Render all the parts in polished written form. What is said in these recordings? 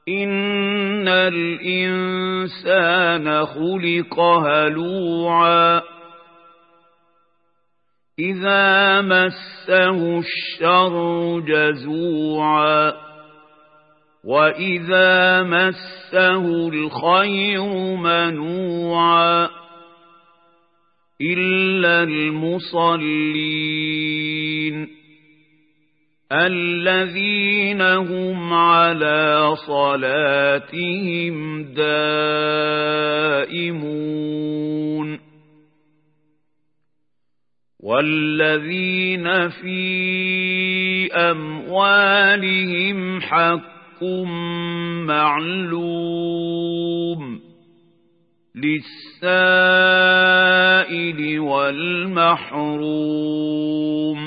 إن الإنسان خلق هلوعا إذا مسه الشر جزوعا وإذا مسه الخير منوعا إلا المصلين الذين هم على صلاتهم دائمون والذين في أموالهم حق معلوم للسائل والمحروم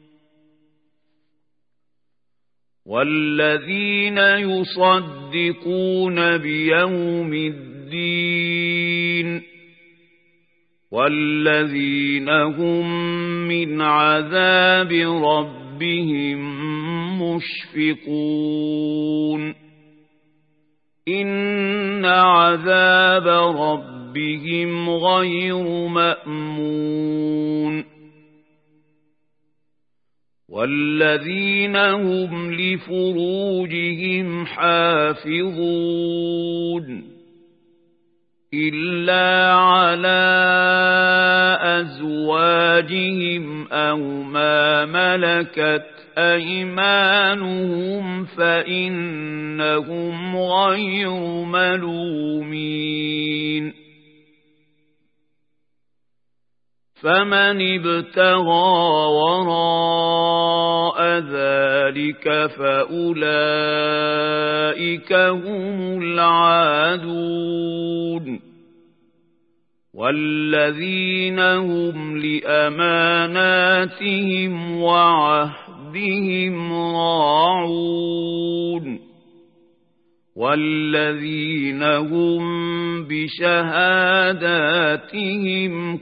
والذين يصدقون بيوم الدين والذين هم من عذاب ربهم مشفقون إن عذاب ربهم غير مأمون والذين هم لفروجهم حافظون إلا على أزواجهم أو ما ملكت أيمانهم فإنهم غير ملومين فمن ابتغى وراء ذلك فأولئك هم العادون والذين هم لأماناتهم وعهدهم راعون والذين هم بشهاداتهم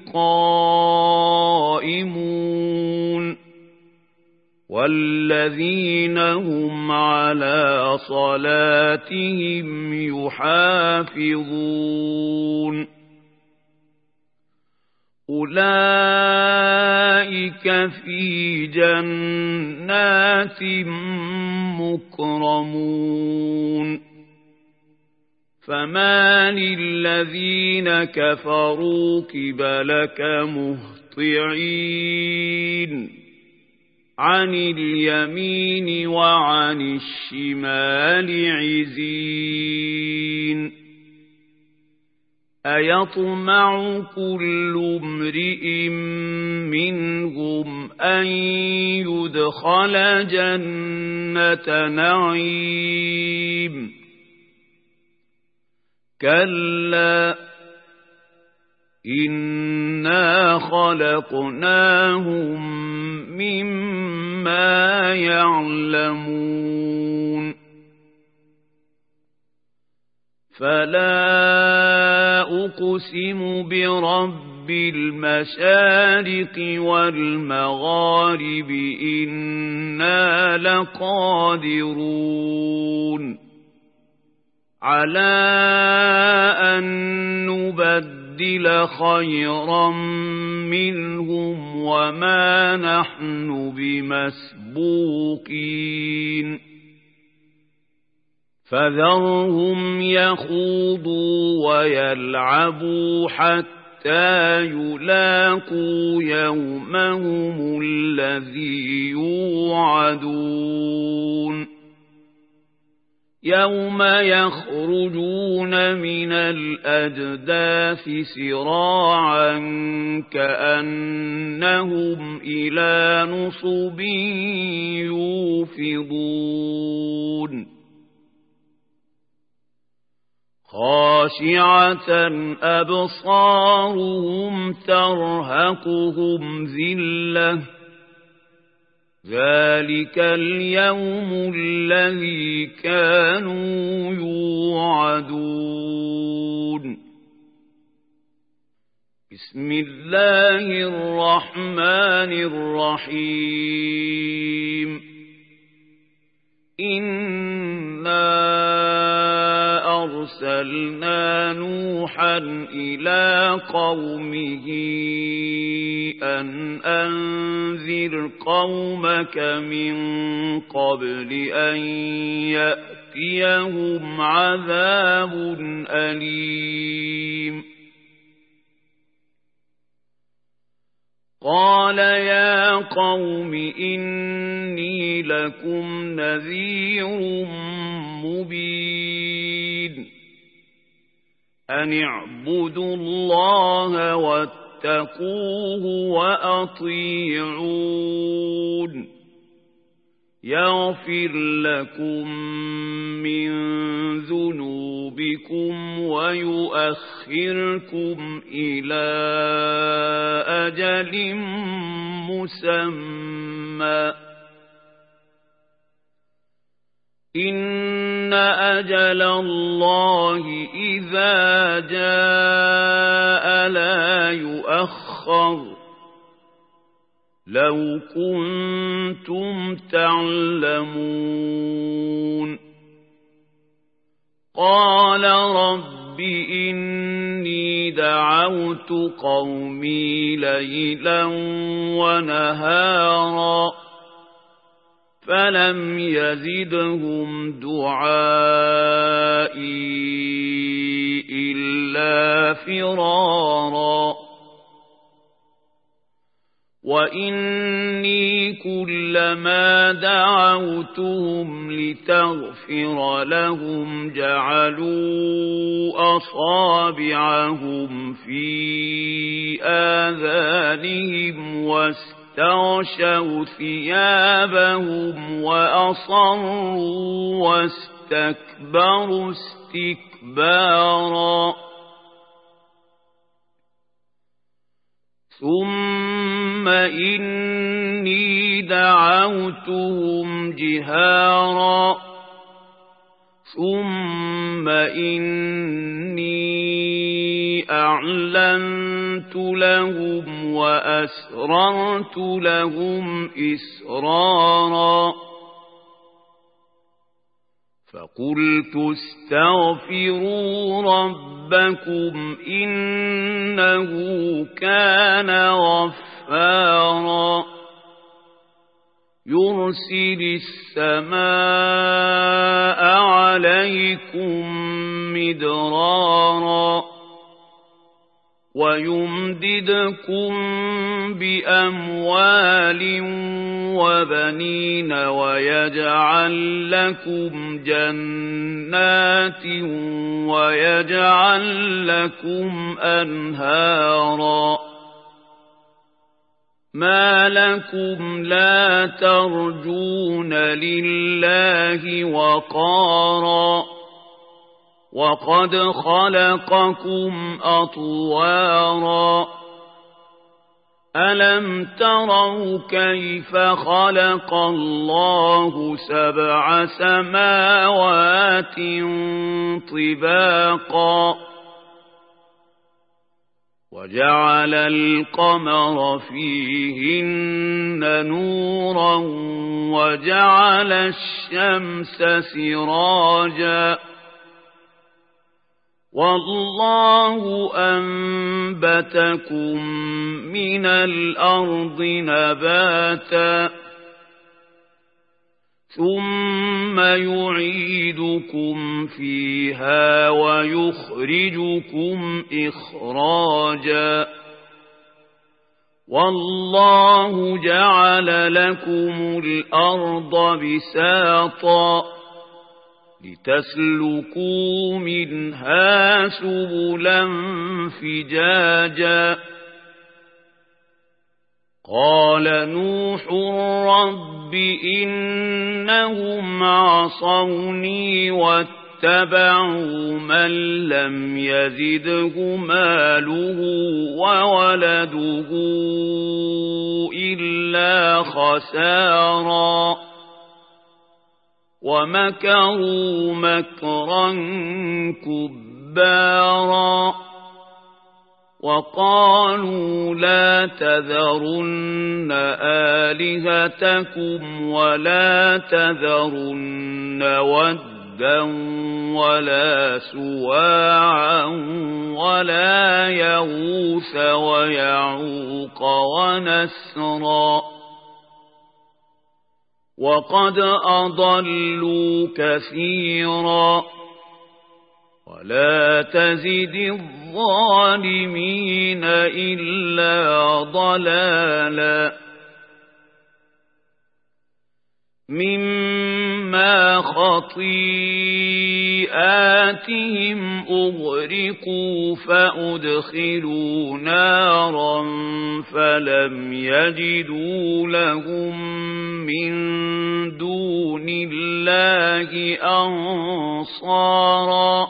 قائمون والذين هم على صلاتهم يحافظون أولئك في جنات مكرمون فما للذين كفروا قبلك مهطعين عن اليمين وعن الشمال عزين أيطمع كل امرئ منهم أن يدخل جنة نعيم كلا إنا خلقناهم مما يعلمون فلا أقسم برب المشارق والمغارب إنا لقادرون على أن نبدل خيرا منهم وما نحن بمسبوقين فذرهم يخوضوا ويلعبوا حتى يلاقوا يومهم الذي يوعدون يوم يخرجون من الأجداث سراعا كأنهم إلى نصب يوفضون خاشعة أبصارهم ترهقهم ذلة ذلك اليوم الذي كانوا يوعدون بسم الله الرحمن الرحيم إنا أرسلنا نوحا إلى قومه أن أنذر قومك من قبل أن يأتيهم عذاب أليم قال يا قوم إني لكم نذير مبين أن اعبدوا الله واتقوه وأطيعون يغفر لكم من ذنوبكم ويؤخركم إلى أجل مسمى إن أجل الله إذا جاء لا يؤخر لو كنتم تعلمون قال رب إني دعوت قومي ليلا ونهارا فلم يزدهم دعائي إلا فرارا وإني كلما دعوتهم لتغفر لهم جعلوا أصابعهم في آذانهم واستغشوا ثيابهم وأصروا واستكبروا استكبارا ثم إني دعوتهم جهارا ثم إني أعلنت لهم وأسررت لهم إسرارا فقلت استغفروا ربكم إنه كان غفارا يرسل السماء عليكم مدرارا ويمددكم بأموال وبنين ويجعل لكم جنات ويجعل لكم أنهارا ما لكم لا ترجون لله وقارا وقد خلقكم أطوارا ألم تروا كيف خلق الله 7 سماوات طباقا وجعل القمر فيهن نورا وجعل الشمس سراجا والله أنبتكم من الأرض نباتا ثم يعيدكم فيها ويخرجكم إخراجا والله جعل لكم الأرض بساطا لتسلكوا منها سبلا فجاجا قال نوح رب إنهم عصوني واتبعوا من لم يزده ماله وولده إلا خسارا ومكروا مكرا كبارا وقالوا لا تذرن آلهتكم ولا تذرن ودا وَدًّا وَلَا سُوَاعًا وَلَا يَغُوثَ وَيَعُوقَ وَنَسْرًا وَقَدْ أَضَلُّوا كَثِيرًا وَلَا تَزِدِ الظَّالِمِينَ إِلَّا ضَلَالًا مِمَّا خَطِيئَاتِهِمْ أُغْرِقُوا فَأُدْخِلُوا نَارًا فَلَمْ يَجِدُوا لَهُم مِّن دُونِ اللَّهِ أَنصَارًا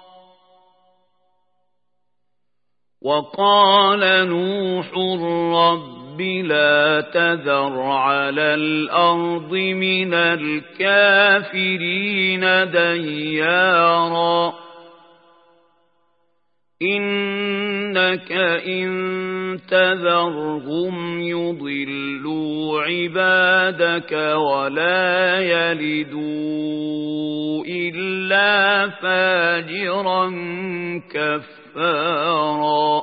وَقَالَ نُوحٌ رَبِّ لَا تَذَرْ عَلَى الْأَرْضِ مِنَ الْكَافِرِينَ دَيَّارًا إِنَّكَ إِن تَذَرْهُمْ يُضِلُّوا عِبَادَكَ وَلَا يَلِدُوا إِلَّا فَاجِرًا كَفَّارًا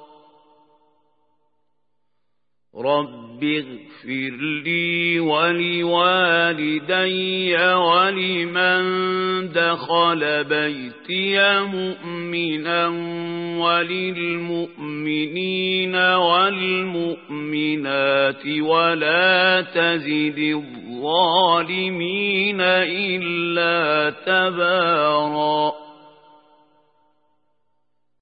رَبِّ اغْفِرْ لِي وَلِوَالِدَيَّ وَلِمَن دَخَلَ بَيْتِيَ مُؤْمِنًا وَلِلْمُؤْمِنِينَ وَالْمُؤْمِنَاتِ وَلَا تَزِدِ الظَّالِمِينَ إِلَّا تَبَارًا